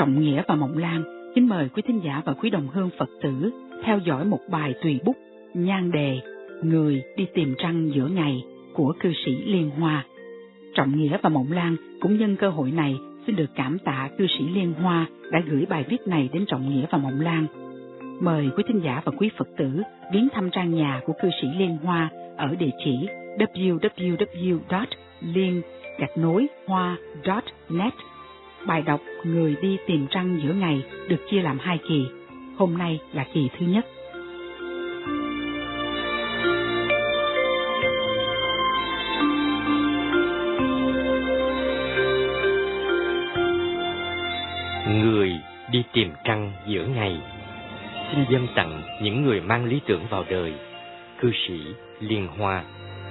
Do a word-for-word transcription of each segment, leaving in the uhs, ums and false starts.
Trọng Nghĩa và Mộng Lan kính mời quý thính giả và quý đồng hương Phật tử theo dõi một bài tùy bút nhan đề Người đi tìm trăng giữa ngày của cư sĩ Liên Hoa. Trọng Nghĩa và Mộng Lan cũng nhân cơ hội này xin được cảm tạ cư sĩ Liên Hoa đã gửi bài viết này đến Trọng Nghĩa và Mộng Lan. Mời quý thính giả và quý Phật tử viếng thăm trang nhà của cư sĩ Liên Hoa ở địa chỉ w w w chấm liên gạch nối hoa chấm net. Bài đọc Người đi tìm trăng giữa ngày được chia làm hai kỳ. Hôm nay là kỳ thứ nhất. Người đi tìm trăng giữa ngày. Xin dâng tặng những người mang lý tưởng vào đời. Cư sĩ Liên Hoa.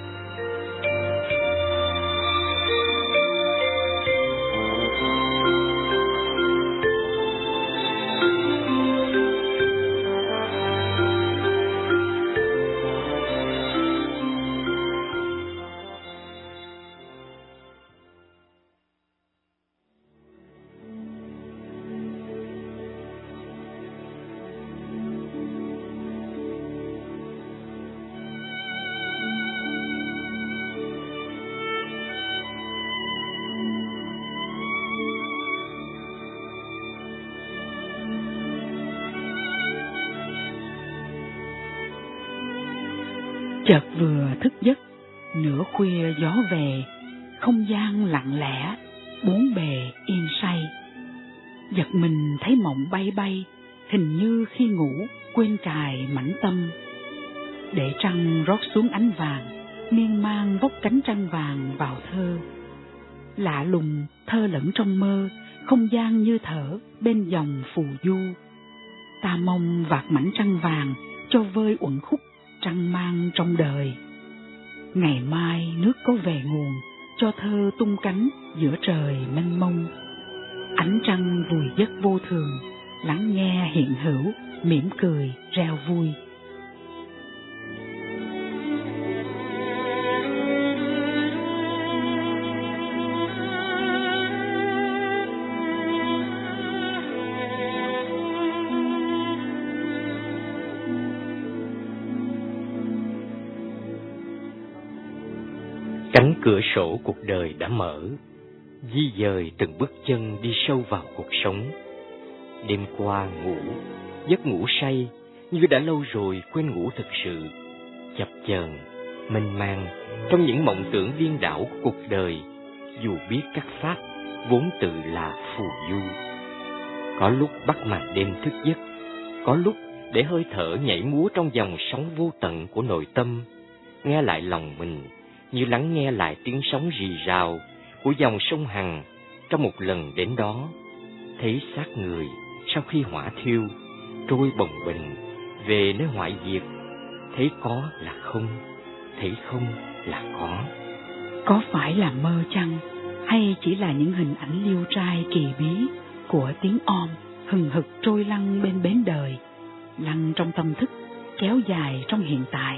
Chợt vừa thức giấc, nửa khuya gió về, không gian lặng lẽ, bốn bề yên say. Giật mình thấy mộng bay bay, hình như khi ngủ quên cài mảnh tâm. Để trăng rót xuống ánh vàng, miên man vốc cánh trăng vàng vào thơ. Lạ lùng thơ lẫn trong mơ, không gian như thở bên dòng phù du. Ta mong vạt mảnh trăng vàng cho vơi uẩn khúc trăng mang trong đời. Ngày mai nước có về nguồn, cho thơ tung cánh giữa trời mênh mông. Ánh trăng vùi giấc vô thường, lắng nghe hiện hữu, mỉm cười reo vui. Cánh cửa sổ cuộc đời đã mở, di dời từng bước chân đi sâu vào cuộc sống. Đêm qua ngủ, giấc ngủ say, như đã lâu rồi quên ngủ thực sự. Chập chờn, mênh mang, trong những mộng tưởng điên đảo của cuộc đời, dù biết các pháp vốn tự là phù du. Có lúc bắt màn đêm thức giấc, có lúc để hơi thở nhảy múa trong dòng sóng vô tận của nội tâm, nghe lại lòng mình, như lắng nghe lại tiếng sóng rì rào của dòng sông Hằng trong một lần đến đó. Thấy xác người sau khi hỏa thiêu trôi bồng bềnh về nơi hoại diệt. Thấy có là không, thấy không là có. Có phải là mơ chăng, hay chỉ là những hình ảnh liêu trai kỳ bí của tiếng om hừng hực trôi lăn bên bến đời, lăn trong tâm thức, kéo dài trong hiện tại.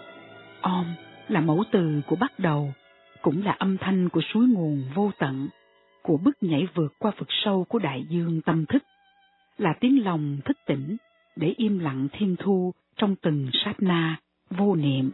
Om là mẫu từ của bắt đầu, cũng là âm thanh của suối nguồn vô tận, của bước nhảy vượt qua vực sâu của đại dương tâm thức, là tiếng lòng thức tỉnh để im lặng thiên thu trong từng sát na vô niệm.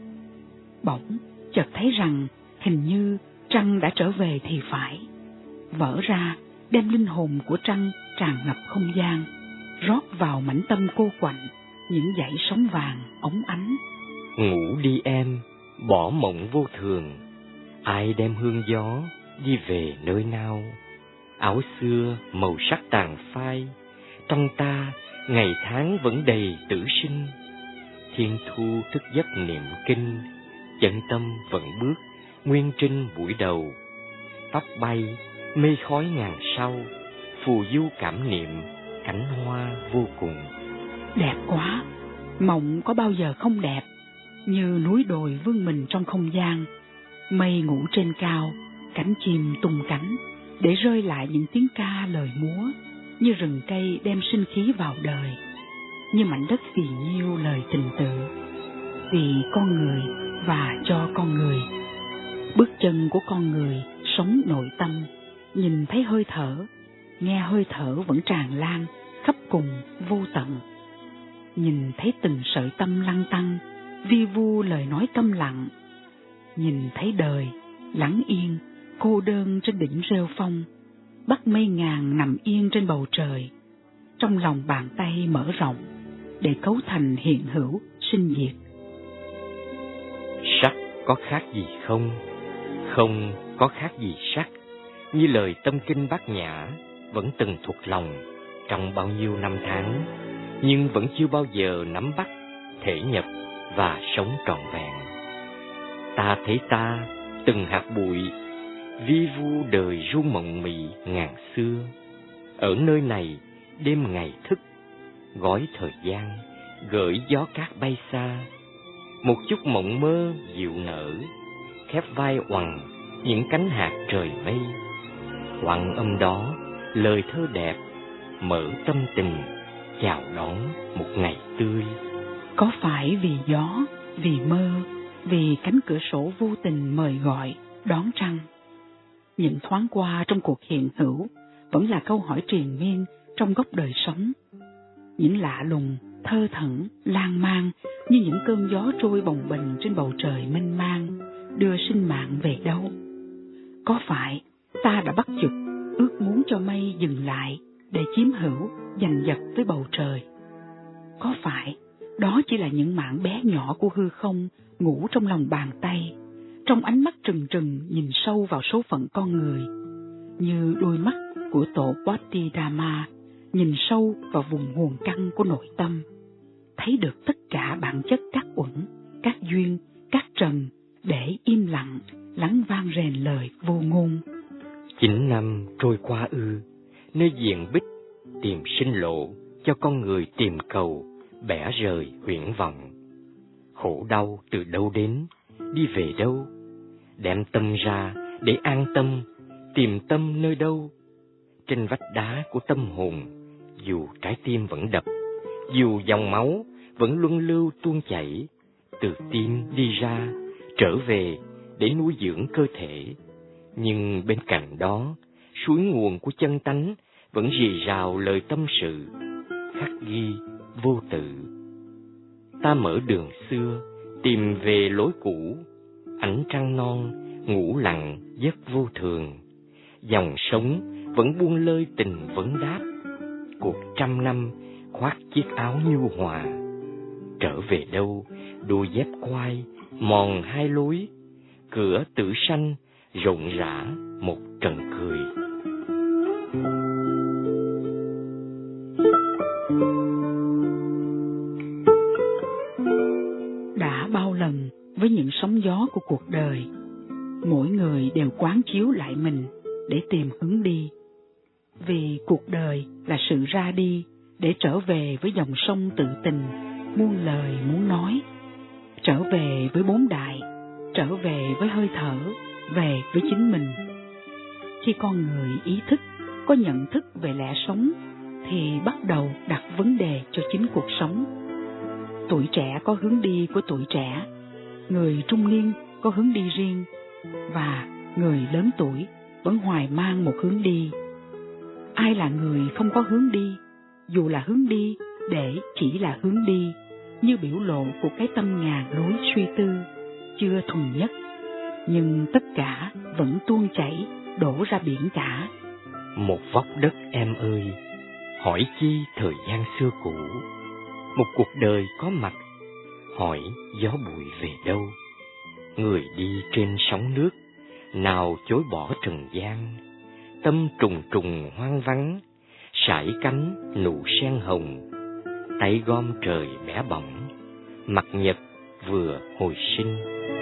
Bỗng chợt thấy rằng hình như trăng đã trở về thì phải, vỡ ra đem linh hồn của trăng tràn ngập không gian, rót vào mảnh tâm cô quạnh những dải sóng vàng óng ánh. Ngủ đi em, bỏ mộng vô thường, ai đem hương gió đi về nơi nào. Áo xưa màu sắc tàn phai, trong ta ngày tháng vẫn đầy tử sinh. Thiên thu thức giấc niệm kinh, chân tâm vẫn bước nguyên trinh buổi đầu. Tóc bay mây khói ngàn sau, phù du cảm niệm cánh hoa vô cùng. Đẹp quá, mộng có bao giờ không đẹp, như núi đồi vươn mình trong không gian, mây ngủ trên cao, cánh chim tung cánh, để rơi lại những tiếng ca lời múa, như rừng cây đem sinh khí vào đời, như mảnh đất phì nhiêu lời tình tự, vì con người và cho con người. Bước chân của con người sống nội tâm, nhìn thấy hơi thở, nghe hơi thở vẫn tràn lan khắp cùng vô tận. Nhìn thấy từng sợi tâm lăn tăn, vi vu lời nói câm lặng. Nhìn thấy đời lắng yên, cô đơn trên đỉnh rêu phong, bắt mây ngàn nằm yên trên bầu trời, trong lòng bàn tay mở rộng để cấu thành hiện hữu sinh diệt. Sắc có khác gì không? Không có khác gì sắc, như lời tâm kinh Bát Nhã vẫn từng thuộc lòng trong bao nhiêu năm tháng, nhưng vẫn chưa bao giờ nắm bắt, thể nhập và sống trọn vẹn. Ta thấy ta từng hạt bụi, vi vu đời ru mộng mị ngàn xưa. Ở nơi này đêm ngày thức, gói thời gian, gửi gió cát bay xa. Một chút mộng mơ dịu nở, khép vai oằn những cánh hạt trời mây. Quặng âm đó lời thơ đẹp, mở tâm tình chào đón một ngày tươi. Có phải vì gió, vì mơ, vì cánh cửa sổ vô tình mời gọi đón trăng? Những thoáng qua trong cuộc hiện hữu vẫn là câu hỏi triền miên trong góc đời sống. Những lạ lùng, thơ thẩn, lan man như những cơn gió trôi bồng bềnh trên bầu trời mênh mang, đưa sinh mạng về đâu? Có phải ta đã bắt chước ước muốn cho mây dừng lại để chiếm hữu, giành giật với bầu trời? Có phải đó chỉ là những mảng bé nhỏ của hư không ngủ trong lòng bàn tay, trong ánh mắt trừng trừng nhìn sâu vào số phận con người, như đôi mắt của tổ Bodhidharma nhìn sâu vào vùng nguồn căn của nội tâm, thấy được tất cả bản chất các uẩn, các duyên, các trần, để im lặng lắng vang rền lời vô ngôn. Chín năm trôi qua ư, nơi diện bích tìm sinh lộ cho con người tìm cầu, bẻ rời huyễn vọng. Khổ đau từ đâu đến, đi về đâu? Đem tâm ra để an tâm, tìm tâm nơi đâu? Trên vách đá của tâm hồn, dù trái tim vẫn đập, dù dòng máu vẫn luân lưu tuôn chảy, từ tim đi ra, trở về để nuôi dưỡng cơ thể. Nhưng bên cạnh đó, suối nguồn của chân tánh vẫn rì rào lời tâm sự, khắc ghi vô tự. Ta mở đường xưa, tìm về lối cũ, ánh trăng non, ngủ lặng giấc vô thường. Dòng sống vẫn buông lơi tình vấn đáp, cuộc trăm năm khoác chiếc áo nhu hòa. Trở về đâu, đôi dép quai, mòn hai lối, cửa tử sanh rộn rã một trần cười. Đã bao lần với những sóng gió của cuộc đời, mỗi người đều quán chiếu lại mình để tìm hướng đi. Vì cuộc đời là sự ra đi để trở về với dòng sông tự tình, muôn lời muốn nói. Trở về với bốn đại, trở về với hơi thở, về với chính mình. Khi con người ý thức, có nhận thức về lẽ sống, thì bắt đầu đặt vấn đề cho chính cuộc sống. Tuổi trẻ có hướng đi của tuổi trẻ, người trung niên có hướng đi riêng, và người lớn tuổi vẫn hoài mang một hướng đi. Ai là người không có hướng đi, dù là hướng đi để chỉ là hướng đi, như biểu lộ của cái tâm ngàn lối suy tư, chưa thuần nhất, nhưng tất cả vẫn tuôn chảy, đổ ra biển cả. Một vóc đất em ơi, hỏi chi thời gian xưa cũ. Một cuộc đời có mặt, hỏi gió bụi về đâu. Người đi trên sóng nước, nào chối bỏ trần gian. Tâm trùng trùng hoang vắng, sải cánh nụ sen hồng. Tay gom trời bé bỏng, mặt nhật vừa hồi sinh.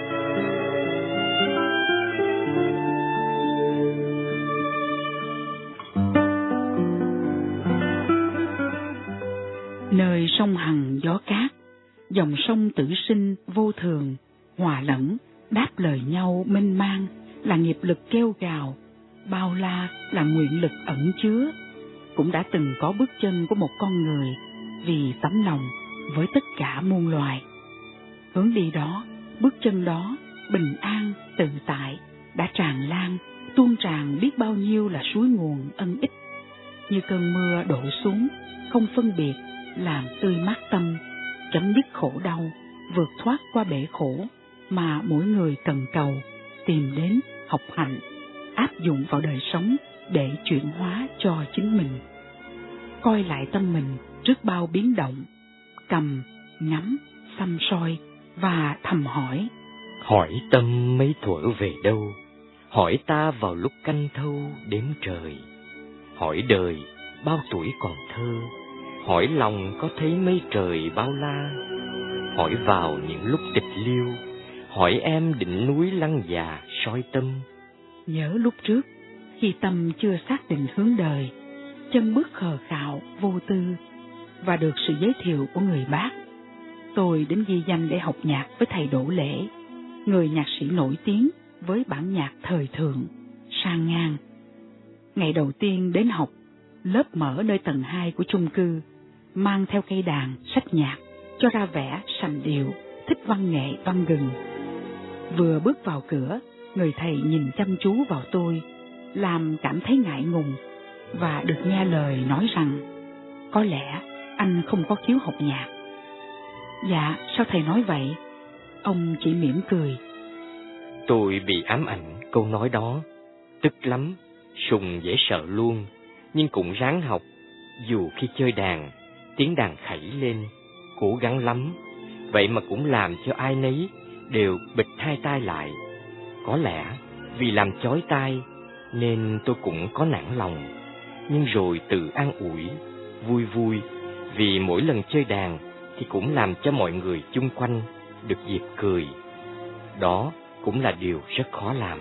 Nơi sông Hằng gió cát, dòng sông tử sinh vô thường, hòa lẫn, đáp lời nhau mênh mang, là nghiệp lực kêu gào, bao la là nguyện lực ẩn chứa. Cũng đã từng có bước chân của một con người vì tấm lòng với tất cả muôn loài. Hướng đi đó, bước chân đó, bình an, tự tại, đã tràn lan, tuôn tràn biết bao nhiêu là suối nguồn ân ích. như cơn mưa đổ xuống, không phân biệt, làm tươi mát tâm, chấm dứt khổ đau, vượt thoát qua bể khổ mà mỗi người cần cầu, tìm đến học hạnh, áp dụng vào đời sống để chuyển hóa cho chính mình. Coi lại tâm mình trước bao biến động, cầm, ngắm, xăm soi và thầm hỏi. Hỏi tâm mấy thuở về đâu, hỏi ta vào lúc canh thâu đếm trời. Hỏi đời bao tuổi còn thơ, hỏi lòng có thấy mấy trời bao la. Hỏi vào những lúc tịch liêu, hỏi em đỉnh núi lăng già soi tâm. Nhớ lúc trước, khi tâm chưa xác định hướng đời, chân bước khờ khạo vô tư, và được sự giới thiệu của người bác, tôi đến ghi danh để học nhạc với thầy Đỗ Lễ, người nhạc sĩ nổi tiếng với bản nhạc thời thượng, sang ngang. Ngày đầu tiên đến học, lớp mở nơi tầng hai của chung cư, mang theo cây đàn, sách nhạc, cho ra vẻ sành điệu, thích văn nghệ văn gừng. Vừa bước vào cửa, người thầy nhìn chăm chú vào tôi, làm cảm thấy ngại ngùng, và được nghe lời nói rằng, có lẽ anh không có khiếu học nhạc. Dạ, sao thầy nói vậy? Ông chỉ mỉm cười. Tôi bị ám ảnh câu nói đó, tức lắm, sùng dễ sợ luôn, nhưng cũng ráng học. Dù khi chơi đàn, tiếng đàn khẩy lên, cố gắng lắm, vậy mà cũng làm cho ai nấy đều bịt hai tai lại. Có lẽ vì làm chói tai nên tôi cũng có nản lòng, nhưng rồi tự an ủi, vui vui, vì mỗi lần chơi đàn thì cũng làm cho mọi người chung quanh được dịp cười. Đó cũng là điều rất khó làm.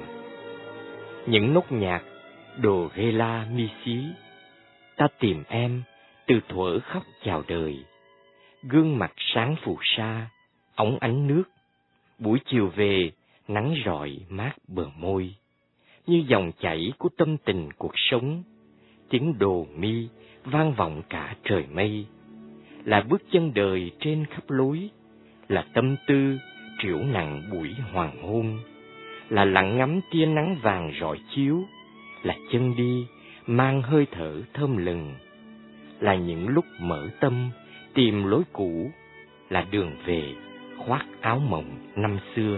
Những nốt nhạc đồ rê la mi xí, ta tìm em từ thuở khóc chào đời. Gương mặt sáng phù sa, óng ánh nước, buổi chiều về nắng rọi mát bờ môi. Như dòng chảy của tâm tình cuộc sống, tiếng đồ mi vang vọng cả trời mây. Là bước chân đời trên khắp lối, là tâm tư triểu nặng buổi hoàng hôn, là lặng ngắm tia nắng vàng rọi chiếu, là chân đi mang hơi thở thơm lừng, là những lúc mở tâm tìm lối cũ, là đường về khoác áo mộng năm xưa.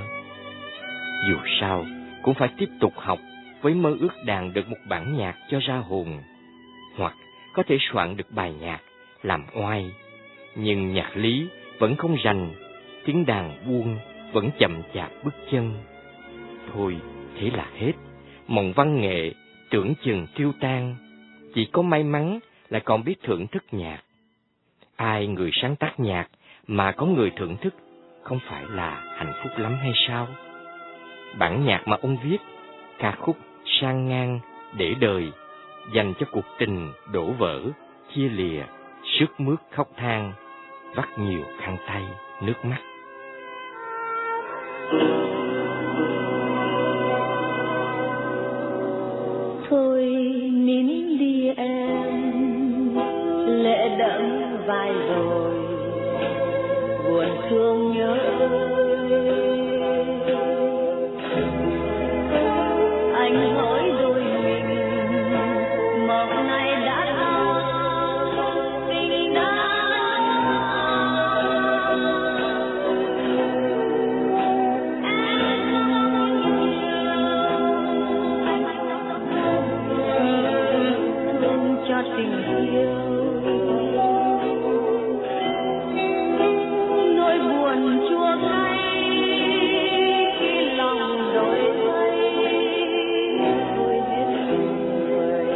Dù sao cũng phải tiếp tục học với mơ ước đàn được một bản nhạc cho ra hồn, hoặc có thể soạn được bài nhạc làm oai. Nhưng nhạc lý vẫn không rành, tiếng đàn buông vẫn chậm chạp bước chân. Thôi thế là hết, mộng văn nghệ tưởng chừng tiêu tan, chỉ có may mắn là còn biết thưởng thức nhạc. Ai người sáng tác nhạc mà có người thưởng thức, không phải là hạnh phúc lắm hay sao? Bản nhạc mà ông viết, ca khúc sang ngang để đời, dành cho cuộc tình đổ vỡ, chia lìa, sướt mướt khóc than, vắt nhiều khăn tay, nước mắt. Thôi nín đi em, lệ đẫm vai rồi, buồn thương nhớ anh hỡi đôi mình, mộng này đã thao tình đã thương cho tình yêu. Nỗi buồn chua cay khi lòng đổi thay, tôi hết người.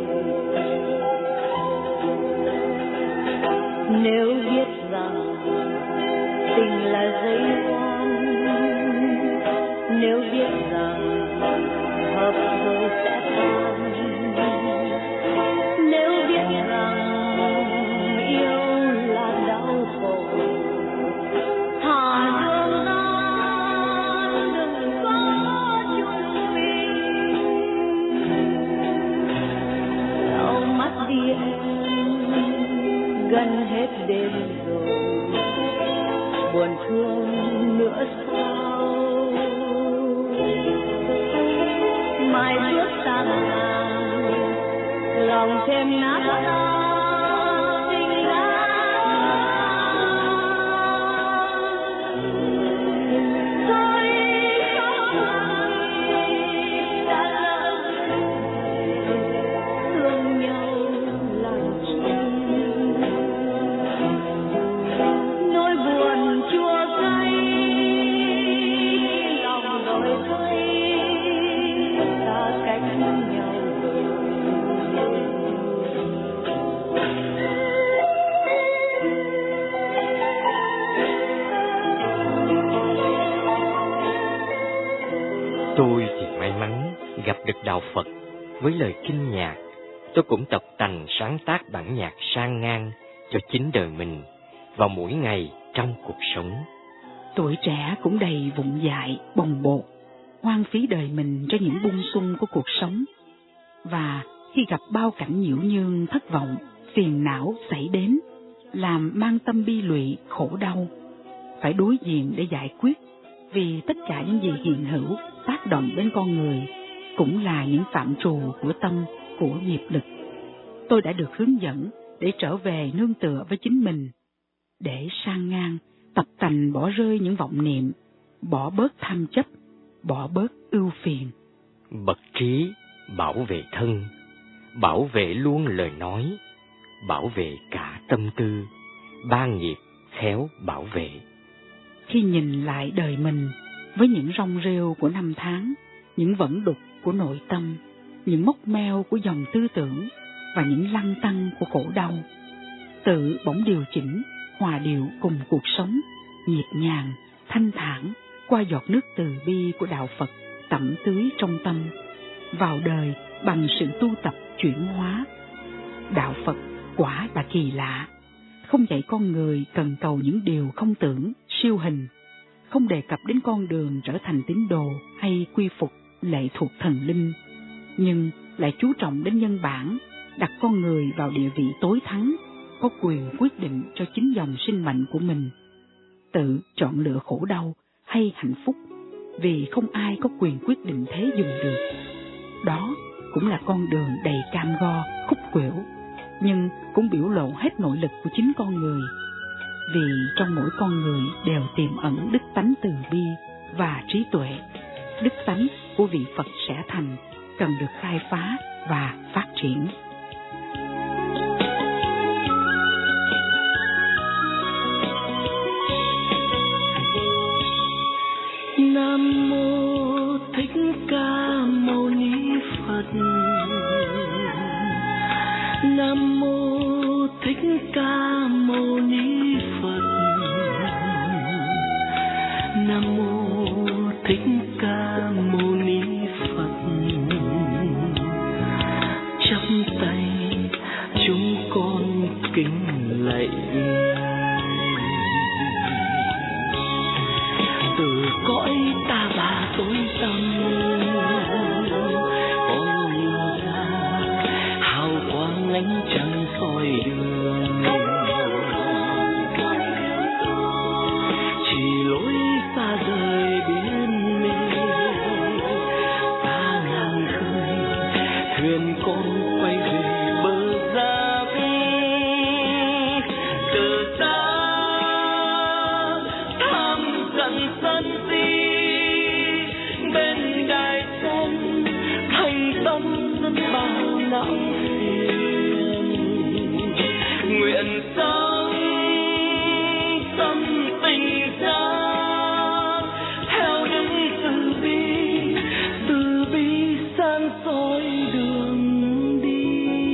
Nếu biết rằng tình là dây voan, nếu biết rằng hợp rồi sẽ tan, nếu biết rằng yêu là đau khổ, thà thương gian đừng có chung mình. Lau mắt đi em, gần hết đêm rồi, buồn thương nữa sao? Mai bước sang hàng lòng thêm nát tan tình đã thôi đã thương nhau làm chi nỗi buồn chua cay lòng đổi thay ta cách nhau rồi. Tôi thì may mắn gặp được đạo Phật với lời kinh nhạc. Tôi cũng tập tành sáng tác bản nhạc sang ngang cho chính đời mình vào mỗi ngày trong cuộc sống. Tuổi trẻ cũng đầy vụng dại, bồng bột, hoang phí đời mình cho những bung xung của cuộc sống. Và khi gặp bao cảnh nhiễu nhương, thất vọng, phiền não xảy đến, làm mang tâm bi lụy, khổ đau, phải đối diện để giải quyết, vì tất cả những gì hiện hữu tác động đến con người cũng là những phạm trù của tâm, của nghiệp lực. Tôi đã được hướng dẫn để trở về nương tựa với chính mình, để sang ngang, tập tành bỏ rơi những vọng niệm, bỏ bớt tham chấp, bỏ bớt ưu phiền. Bậc trí bảo vệ thân, bảo vệ luôn lời nói, bảo vệ cả tâm tư, ba nghiệp khéo bảo vệ. Khi nhìn lại đời mình với những rong rêu của năm tháng, những vẫn đục của nội tâm, những mốc meo của dòng tư tưởng và những lăng tăng của khổ đau, tự bỗng điều chỉnh, hòa điệu cùng cuộc sống, nhịp nhàng, thanh thản qua giọt nước từ bi của đạo Phật tẩm tưới trong tâm, vào đời bằng sự tu tập chuyển hóa. Đạo Phật quả là kỳ lạ, không dạy con người cần cầu những điều không tưởng, siêu hình, không đề cập đến con đường trở thành tín đồ hay quy phục lệ thuộc thần linh, nhưng lại chú trọng đến nhân bản, đặt con người vào địa vị tối thắng, có quyền quyết định cho chính dòng sinh mệnh của mình, tự chọn lựa khổ đau hay hạnh phúc, vì không ai có quyền quyết định thế dùng được. Đó cũng là con đường đầy cam go, khúc khuỷu, nhưng cũng biểu lộ hết nội lực của chính con người, vì trong mỗi con người đều tiềm ẩn đức tánh từ bi và trí tuệ. Đức tánh của vị Phật sẽ thành cần được khai phá và phát triển. Nam mô Thích Ca Mâu Ni Phật. Nam mô Thích Ca Mâu Ni Phật. Nam mô Thích Ca Mâu Ni Phật. Chắp tay chúng con kính lạy từ cõi ta bà tối tăm, con nhìn ra hào quang ánh trăng soi đường, chỉ lối xa rời biển mê, xa ngàn khơi thuyền con quay về bờ giáp. Từ xa thăm dần sân si bên đài sen, thành tâm dân bao não phiền, nguyện sống tâm tình ra theo đức từ bi, từ bi sáng soi đường đi.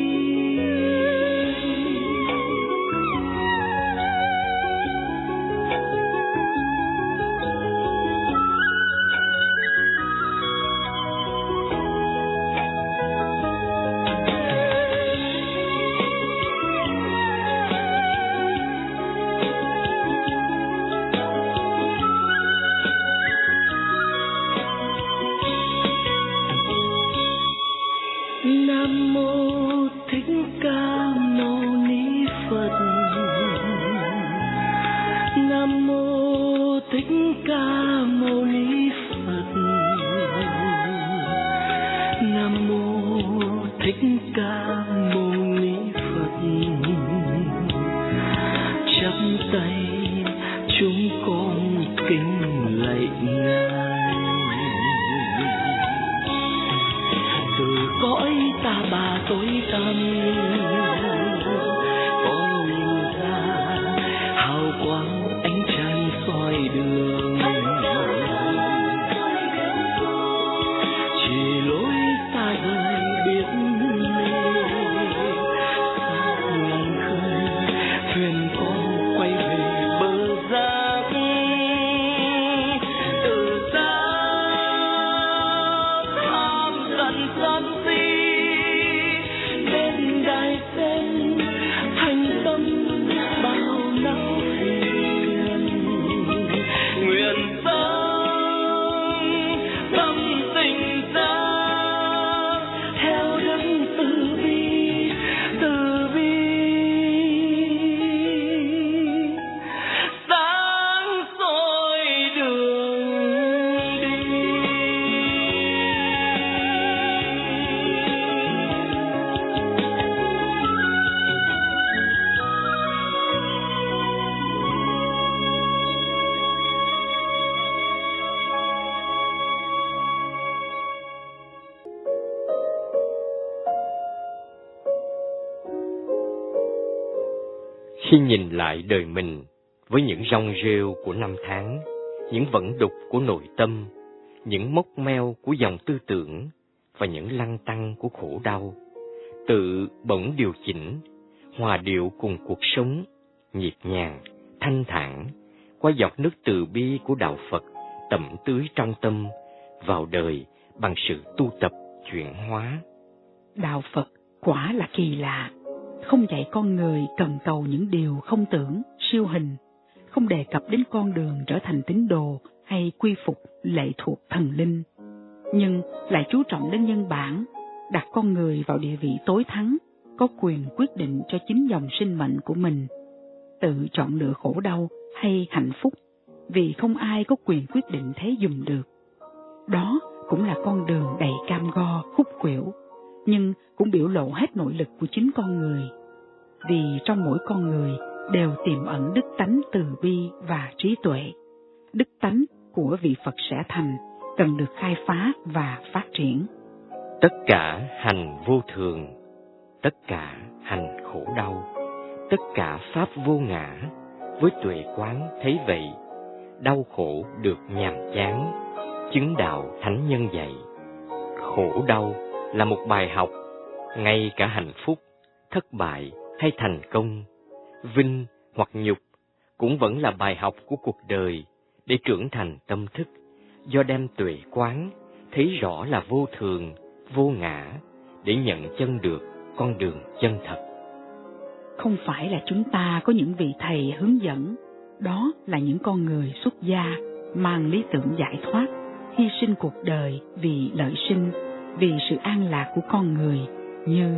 Nam mô Thích Ca Mâu Ni Phật. Nam mô Thích Ca Mâu Ni Phật. Nam mô Thích Thích Ca Mâu Ni Phật, chắp tay chúng con kính lạy ngài. Từ cõi ta bà tối tăm con nhìn ra hào quang ánh trăng soi đường, chỉ lối xa rời biết mê, xa ngàn khơi thuyền con quay về bờ giác. Từ xa tham dần sân si bên đài sen thành tâm bao não phiền, nguyện dâng tâm tình ra theo đức từ bi, từ bi sáng soi đường đi. Khi nhìn lại đời mình với những rong rêu của năm tháng, những vận đục của nội tâm, những mốc meo của dòng tư tưởng và những lăng tăng của khổ đau, tự bỗng điều chỉnh, hòa điệu cùng cuộc sống, nhịp nhàng, thanh thản, qua giọt nước từ bi của đạo Phật tẩm tưới trong tâm, vào đời bằng sự tu tập chuyển hóa. Đạo Phật quả là kỳ lạ, không dạy con người cần cầu những điều không tưởng, siêu hình, không đề cập đến con đường trở thành tín đồ hay quy phục lệ thuộc thần linh, nhưng lại chú trọng đến nhân bản, đặt con người vào địa vị tối thắng, có quyền quyết định cho chính dòng sinh mệnh của mình, tự chọn lựa khổ đau hay hạnh phúc, vì không ai có quyền quyết định thế dùm được. Đó cũng là con đường đầy cam go, khúc khuỷu, nhưng cũng biểu lộ hết nội lực của chính con người. Vì trong mỗi con người đều tiềm ẩn đức tánh từ bi và trí tuệ. Đức tánh của vị Phật sẽ thành cần được khai phá và phát triển. Tất cả hành vô thường, tất cả hành khổ đau, tất cả pháp vô ngã, với tuệ quán thấy vậy, đau khổ được nhàm chán, chứng đạo thánh nhân dạy. Khổ đau là một bài học, ngay cả hạnh phúc, thất bại hay thành công, vinh hoặc nhục cũng vẫn là bài học của cuộc đời để trưởng thành tâm thức, do đem tuệ quán thấy rõ là vô thường, vô ngã để nhận chân được con đường chân thật. Không phải là chúng ta có những vị thầy hướng dẫn, đó là những con người xuất gia mang lý tưởng giải thoát, hy sinh cuộc đời vì lợi sinh, vì sự an lạc của con người. Như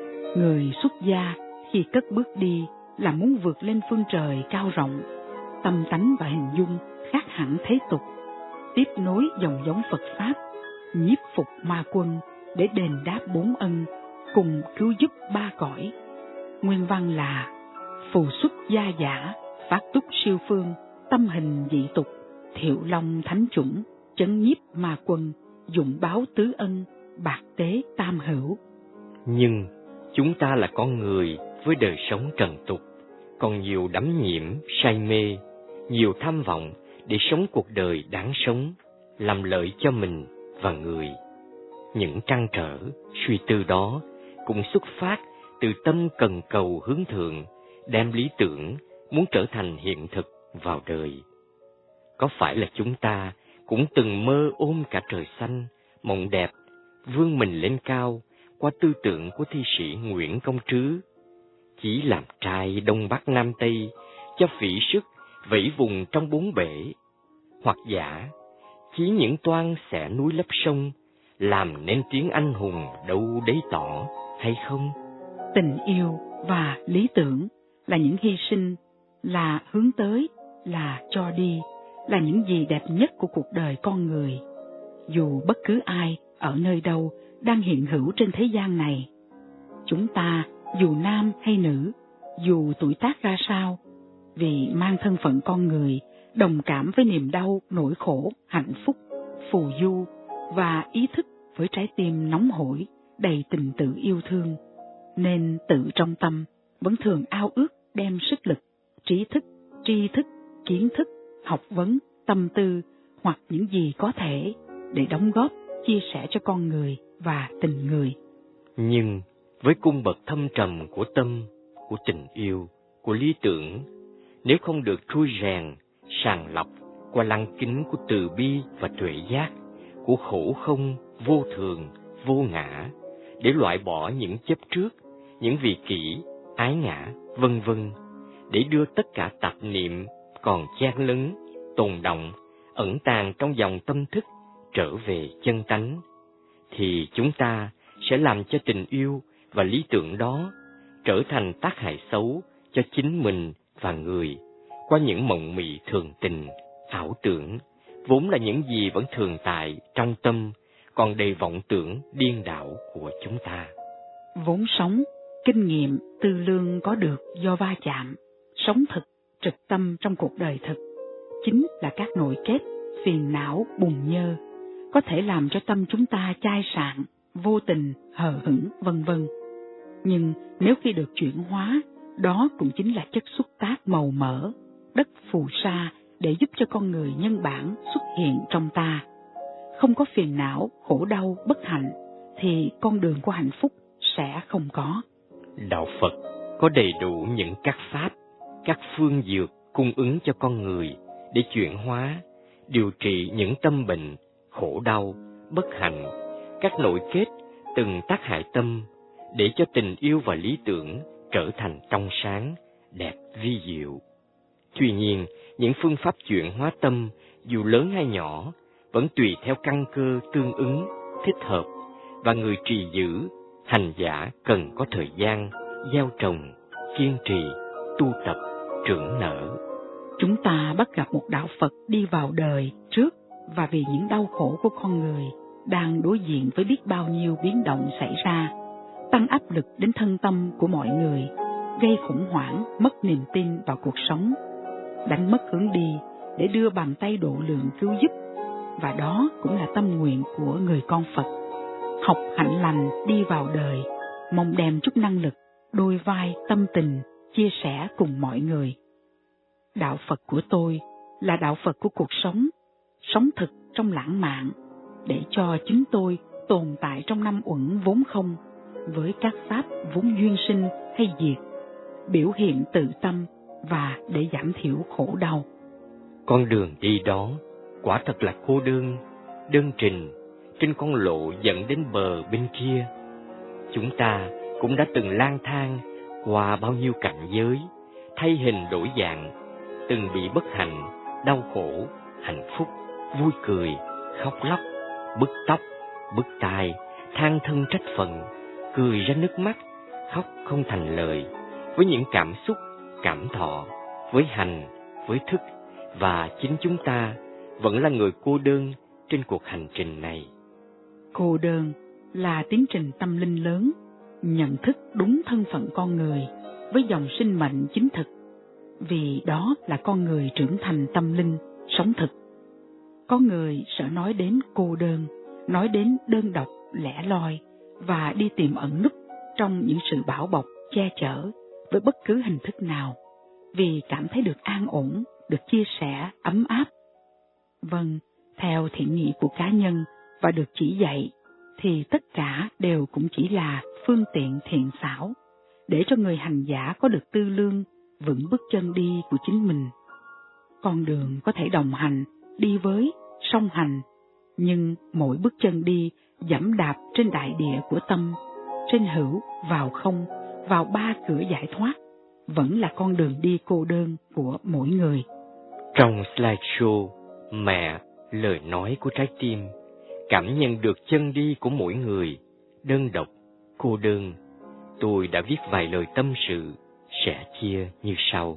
người xuất gia khi cất bước đi là muốn vượt lên phương trời cao rộng, tâm tánh và hình dung khác hẳn thế tục, tiếp nối dòng giống Phật Pháp, nhiếp phục ma quân để đền đáp bốn ân, cùng cứu giúp ba cõi. Nguyên văn là: phù xuất gia giả, phát túc siêu phương, tâm hình dị tục, thiệu long thánh chủng, chấn nhiếp ma quân, dụng báo tứ ân, bạc tế tam hữu. Nhưng chúng ta là con người với đời sống trần tục, còn nhiều đắm nhiễm, say mê, nhiều tham vọng để sống cuộc đời đáng sống, làm lợi cho mình và người. Những trăn trở, suy tư đó cũng xuất phát từ tâm cần cầu hướng thượng, đem lý tưởng muốn trở thành hiện thực vào đời. Có phải là chúng ta cũng từng mơ ôm cả trời xanh, mộng đẹp, vươn mình lên cao qua tư tưởng của thi sĩ Nguyễn Công Trứ, chỉ làm trai Đông Bắc Nam Tây cho phỉ sức vẫy vùng trong bốn bể, hoặc giả chí những toan xẻ núi lấp sông, làm nên tiếng anh hùng đâu đấy tỏ hay không? Tình yêu và lý tưởng là những hy sinh, là hướng tới, là cho đi, là những gì đẹp nhất của cuộc đời con người. Dù bất cứ ai ở nơi đâu đang hiện hữu trên thế gian này, chúng ta, dù nam hay nữ, dù tuổi tác ra sao, vì mang thân phận con người, đồng cảm với niềm đau, nỗi khổ, hạnh phúc, phù du và ý thức với trái tim nóng hổi, đầy tình tự yêu thương, nên tự trong tâm vẫn thường ao ước đem sức lực, trí thức, tri thức, kiến thức, học vấn, tâm tư hoặc những gì có thể để đóng góp, chia sẻ cho con người và tình người. Nhưng với cung bậc thâm trầm của tâm, của tình yêu, của lý tưởng, nếu không được trui rèn, sàng lọc qua lăng kính của từ bi và tuệ giác, của khổ không, vô thường, vô ngã, để loại bỏ những chấp trước, những vị kỷ, ái ngã, vân vân, để đưa tất cả tạp niệm còn chen lấn, tồn động, ẩn tàng trong dòng tâm thức trở về chân tánh, thì chúng ta sẽ làm cho tình yêu và lý tưởng đó trở thành tác hại xấu cho chính mình và người, qua những mộng mị thường tình, ảo tưởng, vốn là những gì vẫn thường tại trong tâm, còn đầy vọng tưởng điên đảo của chúng ta. Vốn sống, kinh nghiệm, tư lương có được do va chạm, sống thực, trực tâm trong cuộc đời thực, chính là các nội kết, phiền não, bùn nhơ, có thể làm cho tâm chúng ta chai sạn, vô tình, hờ hững, vân vân. Nhưng nếu khi được chuyển hóa, đó cũng chính là chất xúc tác màu mỡ, đất phù sa để giúp cho con người nhân bản xuất hiện trong ta. Không có phiền não, khổ đau, bất hạnh, thì con đường của hạnh phúc sẽ không có. Đạo Phật có đầy đủ những các pháp, các phương dược cung ứng cho con người để chuyển hóa, điều trị những tâm bệnh, khổ đau, bất hạnh, các nội kết từng tác hại tâm, để cho tình yêu và lý tưởng trở thành trong sáng, đẹp vi diệu. Tuy nhiên, những phương pháp chuyển hóa tâm, dù lớn hay nhỏ, vẫn tùy theo căn cơ tương ứng, thích hợp, và người trì giữ, hành giả cần có thời gian, gieo trồng, kiên trì, tu tập, trưởng nở. Chúng ta bắt gặp một đạo Phật đi vào đời trước, và vì những đau khổ của con người đang đối diện với biết bao nhiêu biến động xảy ra, tăng áp lực đến thân tâm của mọi người, gây khủng hoảng, mất niềm tin vào cuộc sống, đánh mất hướng đi để đưa bàn tay độ lượng cứu giúp. Và đó cũng là tâm nguyện của người con Phật, học hạnh lành đi vào đời, mong đem chút năng lực, đôi vai, tâm tình, chia sẻ cùng mọi người. Đạo Phật của tôi là đạo Phật của cuộc sống, sống thực trong lãng mạn, để cho chính tôi tồn tại trong năm uẩn vốn không, với các pháp vốn duyên sinh hay diệt, biểu hiện tự tâm và để giảm thiểu khổ đau. Con đường đi đó quả thật là cô đơn, đơn trình, trên con lộ dẫn đến bờ bên kia. Chúng ta cũng đã từng lang thang qua bao nhiêu cảnh giới, thay hình đổi dạng, từng bị bất hạnh, đau khổ, hạnh phúc, vui cười, khóc lóc, bứt tóc, bứt tai, than thân trách phận, cười ra nước mắt, khóc không thành lời, với những cảm xúc, cảm thọ, với hành, với thức, và chính chúng ta vẫn là người cô đơn trên cuộc hành trình này. Cô đơn là tiến trình tâm linh lớn, nhận thức đúng thân phận con người với dòng sinh mệnh chính thực, vì đó là con người trưởng thành tâm linh, sống thực. Có người sợ nói đến cô đơn, nói đến đơn độc, lẻ loi và đi tìm ẩn núp trong những sự bảo bọc, che chở với bất cứ hình thức nào, vì cảm thấy được an ổn, được chia sẻ, ấm áp. Vâng, theo thiện nghị của cá nhân và được chỉ dạy, thì tất cả đều cũng chỉ là phương tiện thiện xảo, để cho người hành giả có được tư lương, vững bước chân đi của chính mình. Con đường có thể đồng hành, đi với, song hành, nhưng mỗi bước chân đi dẫm đạp trên đại địa của tâm, trên hữu, vào không, vào ba cửa giải thoát, vẫn là con đường đi cô đơn của mỗi người. Trong slideshow Mẹ, lời nói của trái tim, cảm nhận được chân đi của mỗi người, đơn độc, cô đơn, tôi đã viết vài lời tâm sự, sẻ chia như sau.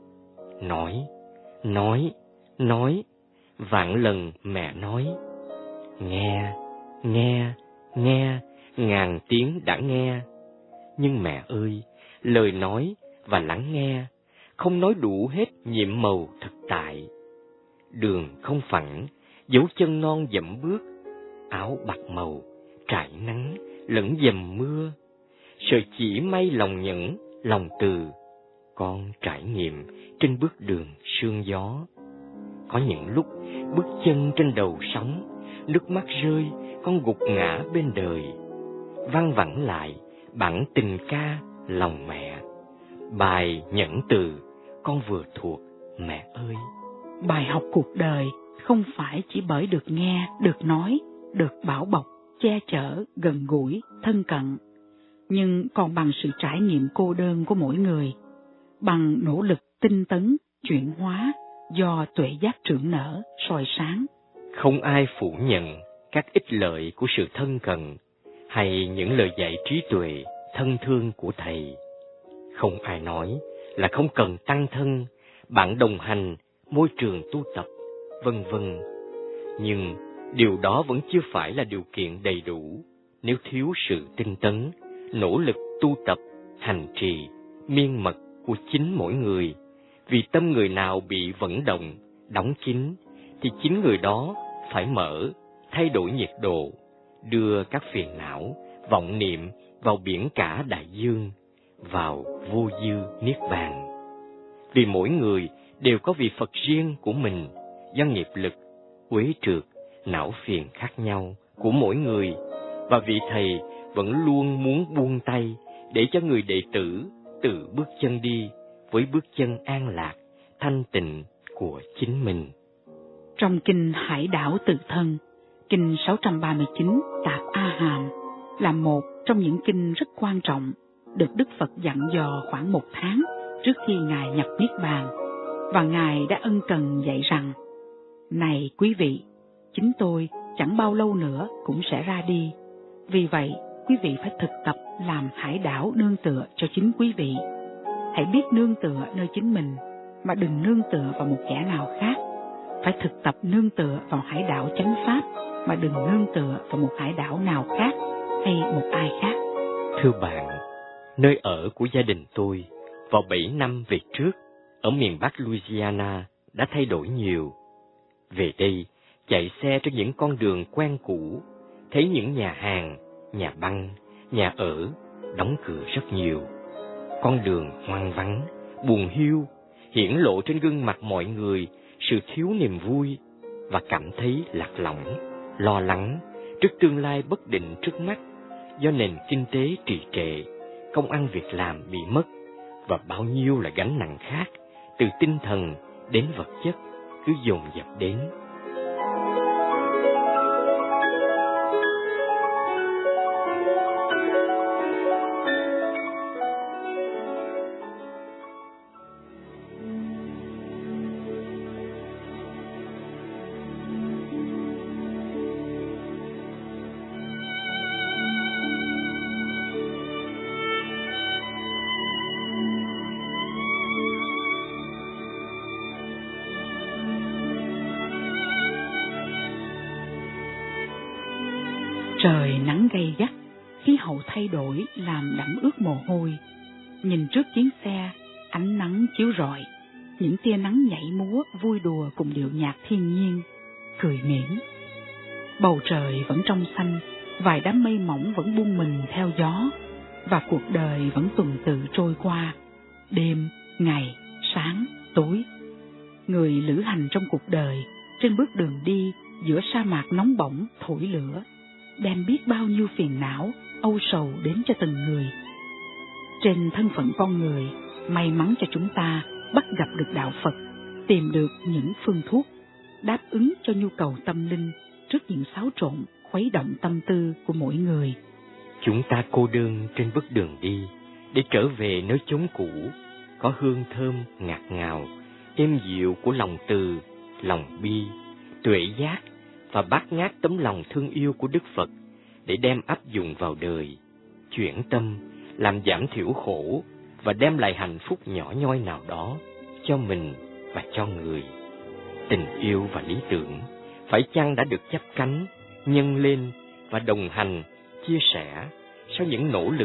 Nói, nói, nói, vạn lần mẹ nói. Nghe, nghe, nghe, ngàn tiếng đã nghe. Nhưng mẹ ơi, lời nói và lắng nghe không nói đủ hết nhiệm màu thực tại. Đường không phẳng, dấu chân non dẫm bước, áo bạc màu, trải nắng, lẫn dầm mưa. Sợi chỉ may lòng nhẫn, lòng từ, con trải nghiệm trên bước đường sương gió. Có những lúc bước chân trên đầu sóng, nước mắt rơi, con gục ngã bên đời. Văng vẳng lại bản tình ca lòng mẹ, bài nhẫn từ con vừa thuộc mẹ ơi. Bài học cuộc đời không phải chỉ bởi được nghe, được nói, được bảo bọc, che chở, gần gũi, thân cận, nhưng còn bằng sự trải nghiệm cô đơn của mỗi người, bằng nỗ lực tinh tấn, chuyển hóa do tuệ giác trưởng nở, soi sáng. Không ai phủ nhận các ích lợi của sự thân cận hay những lời dạy trí tuệ, thân thương của thầy. Không ai nói là không cần tăng thân, bạn đồng hành, môi trường tu tập, vân vân. Nhưng điều đó vẫn chưa phải là điều kiện đầy đủ nếu thiếu sự tinh tấn, nỗ lực tu tập, hành trì, miên mật của chính mỗi người. Vì tâm người nào bị vận động, đóng kín, thì chính người đó phải mở, thay đổi nhiệt độ, đưa các phiền não, vọng niệm vào biển cả đại dương, vào vô dư niết bàn. Vì mỗi người đều có vị Phật riêng của mình, do nghiệp lực, uế trượt, não phiền khác nhau của mỗi người, và vị thầy vẫn luôn muốn buông tay để cho người đệ tử tự bước chân đi với bước chân an lạc, thanh tịnh của chính mình. Trong kinh Hải Đảo Tự Thân, kinh sáu trăm ba mươi chín Tạp A Hàm là một trong những kinh rất quan trọng được Đức Phật dặn dò khoảng một tháng trước khi Ngài nhập Niết Bàn, và Ngài đã ân cần dạy rằng: này quý vị, chính tôi chẳng bao lâu nữa cũng sẽ ra đi, vì vậy quý vị phải thực tập làm hải đảo nương tựa cho chính quý vị. Hãy biết nương tựa nơi chính mình, mà đừng nương tựa vào một kẻ nào khác. Phải thực tập nương tựa vào hải đảo chánh pháp, mà đừng nương tựa vào một hải đảo nào khác hay một ai khác. Thưa bạn, nơi ở của gia đình tôi vào bảy năm về trước ở miền Bắc Louisiana đã thay đổi nhiều. Về đây, chạy xe trên những con đường quen cũ, thấy những nhà hàng, nhà băng, nhà ở đóng cửa rất nhiều. Con đường hoang vắng, buồn hiu, hiển lộ trên gương mặt mọi người sự thiếu niềm vui và cảm thấy lạc lõng, lo lắng trước tương lai bất định trước mắt do nền kinh tế trì trệ, công ăn việc làm bị mất và bao nhiêu là gánh nặng khác từ tinh thần đến vật chất cứ dồn dập đến. Trời nắng gay gắt, khí hậu thay đổi làm đẫm ướt mồ hôi. Nhìn trước chuyến xe, ánh nắng chiếu rọi, những tia nắng nhảy múa vui đùa cùng điệu nhạc thiên nhiên, cười mỉm. Bầu trời vẫn trong xanh, vài đám mây mỏng vẫn buông mình theo gió, và cuộc đời vẫn tuần tự trôi qua, đêm, ngày, sáng, tối. Người lữ hành trong cuộc đời, trên bước đường đi giữa sa mạc nóng bỏng thổi lửa, đem biết bao nhiêu phiền não, âu sầu đến cho từng người. Trên thân phận con người, may mắn cho chúng ta bắt gặp được đạo Phật, tìm được những phương thuốc, đáp ứng cho nhu cầu tâm linh trước những xáo trộn, khuấy động tâm tư của mỗi người. Chúng ta cô đơn trên bước đường đi, để trở về nơi chốn cũ, có hương thơm ngạt ngào, êm dịu của lòng từ, lòng bi, tuệ giác và bát ngát tấm lòng thương yêu của Đức Phật để đem áp dụng vào đời, chuyển tâm, làm giảm thiểu khổ và đem lại hạnh phúc nhỏ nhoi nào đó cho mình và cho người. Tình yêu và lý tưởng phải chăng đã được chắp cánh, nhân lên và đồng hành, chia sẻ sau những nỗ lực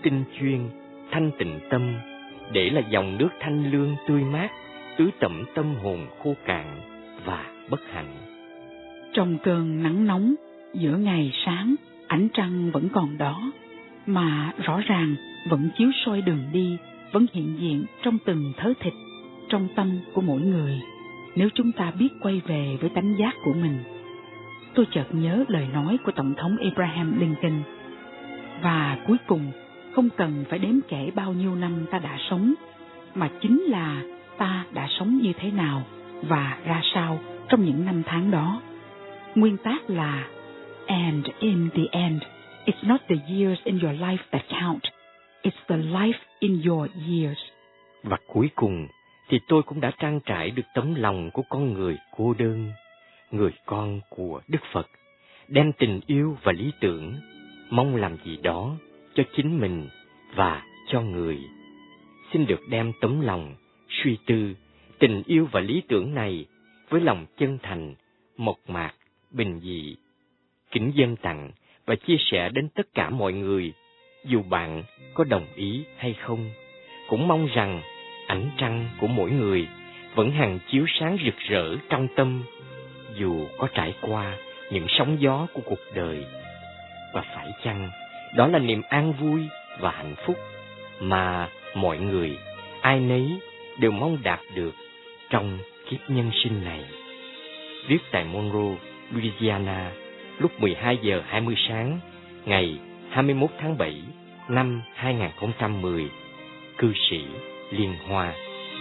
tinh chuyên, thanh tịnh tâm, để là dòng nước thanh lương tươi mát, tưới tẩm tâm hồn khô cạn và bất hạnh. Trong cơn nắng nóng, giữa ngày sáng, ánh trăng vẫn còn đó, mà rõ ràng vẫn chiếu soi đường đi, vẫn hiện diện trong từng thớ thịt, trong tâm của mỗi người, nếu chúng ta biết quay về với tánh giác của mình. Tôi chợt nhớ lời nói của Tổng thống Abraham Lincoln. Và cuối cùng, không cần phải đếm kể bao nhiêu năm ta đã sống, mà chính là ta đã sống như thế nào và ra sao trong những năm tháng đó. Nguyên tắc là And in the end, it's not the years in your life that count, it's the life in your years. Và cuối cùng thì tôi cũng đã trang trải được tấm lòng của con người cô đơn, người con của Đức Phật, đem tình yêu và lý tưởng, mong làm gì đó cho chính mình và cho người. Xin được đem tấm lòng, suy tư, tình yêu và lý tưởng này với lòng chân thành, mộc mạc, bình dị, kính dâng tặng và chia sẻ đến tất cả mọi người, dù bạn có đồng ý hay không. Cũng mong rằng ánh trăng của mỗi người vẫn hằng chiếu sáng rực rỡ trong tâm, dù có trải qua những sóng gió của cuộc đời. Và phải chăng đó là niềm an vui và hạnh phúc mà mọi người, ai nấy đều mong đạt được trong kiếp nhân sinh này. Viết tại Monroe, Louisiana, lúc mười hai giờ hai mươi sáng, ngày hai mươi mốt tháng bảy năm hai nghìn không trăm mười. Cư sĩ Liên Hoa.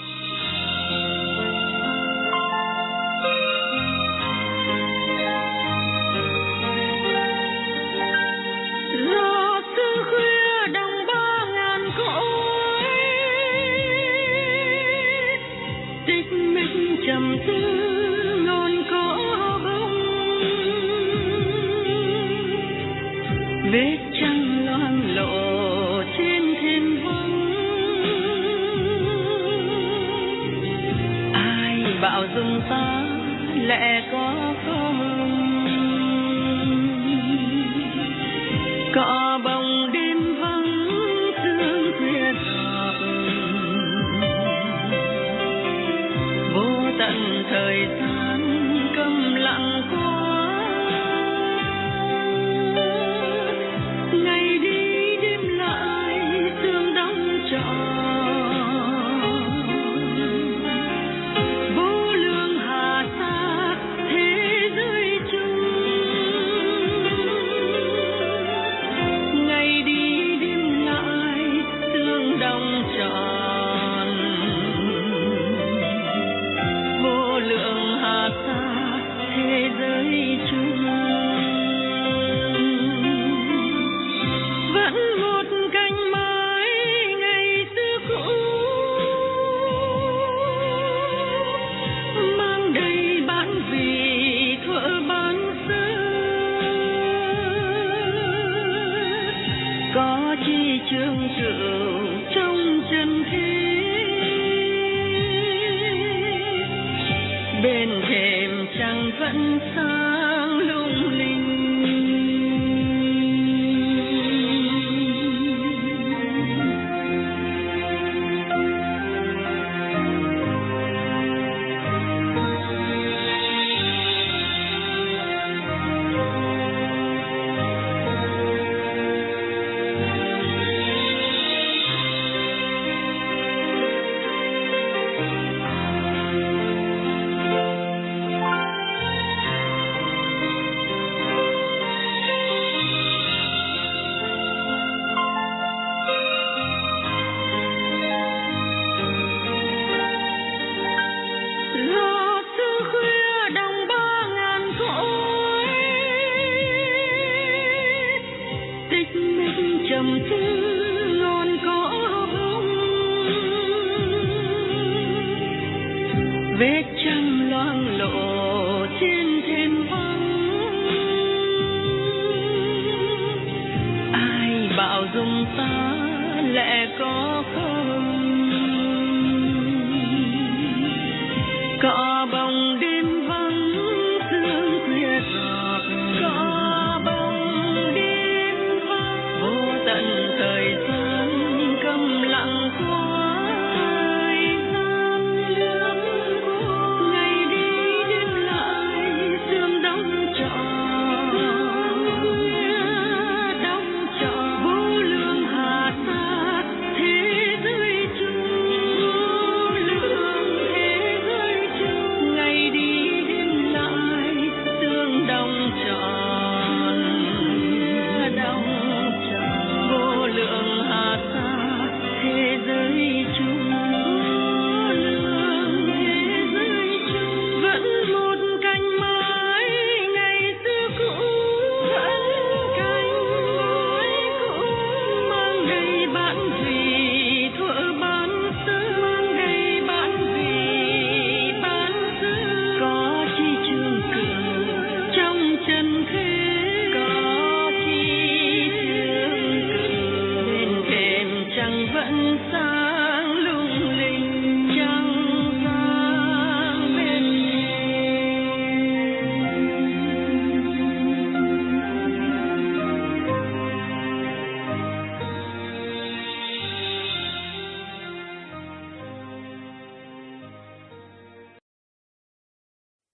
trầm tư non có bóng, vết trăng loang lộ trên thềm vắng. Ai bảo dùng ta lẽ có không, cỏ bồng đêm vắng sương khuya giọt, vô tận thời gian câm lặng quá. Ngày đi đêm lại sương đóng trọn, vô lượng hà sa thế giới chung. Ngày đi đêm lại sương đóng trọn, vô lượng hà sa thế giới chung. Vẫn một cành mai ngày xưa cũ, mang đầy bản vị thuở ban sơ. Có chi trường cửu trong trần thế, bên thềm trăng vẫn sáng lung linh. Gió sương khuya đồng ba ngàn cõi, tích mịch trầm tư ngon có bóng. Vết trăng loang lộ trên thềm vắng, ai bảo dùng ta lẽ có không. Cỏ bồng đêm vắng sương khuya giọt, cỏ bồng đêm vắng vô tận thời gian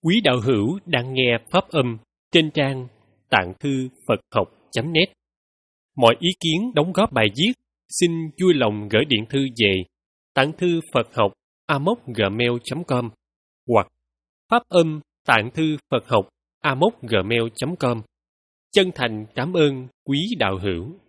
Quý đạo hữu đang nghe pháp âm trên trang tạng thư Phật học chấm net. Mọi ý kiến đóng góp bài viết xin vui lòng gửi điện thư về tạng thư Phật học a m o c gmail chấm com hoặc pháp âm tạng thư Phật học a m o c gmail chấm com. Chân thành cảm ơn quý đạo hữu.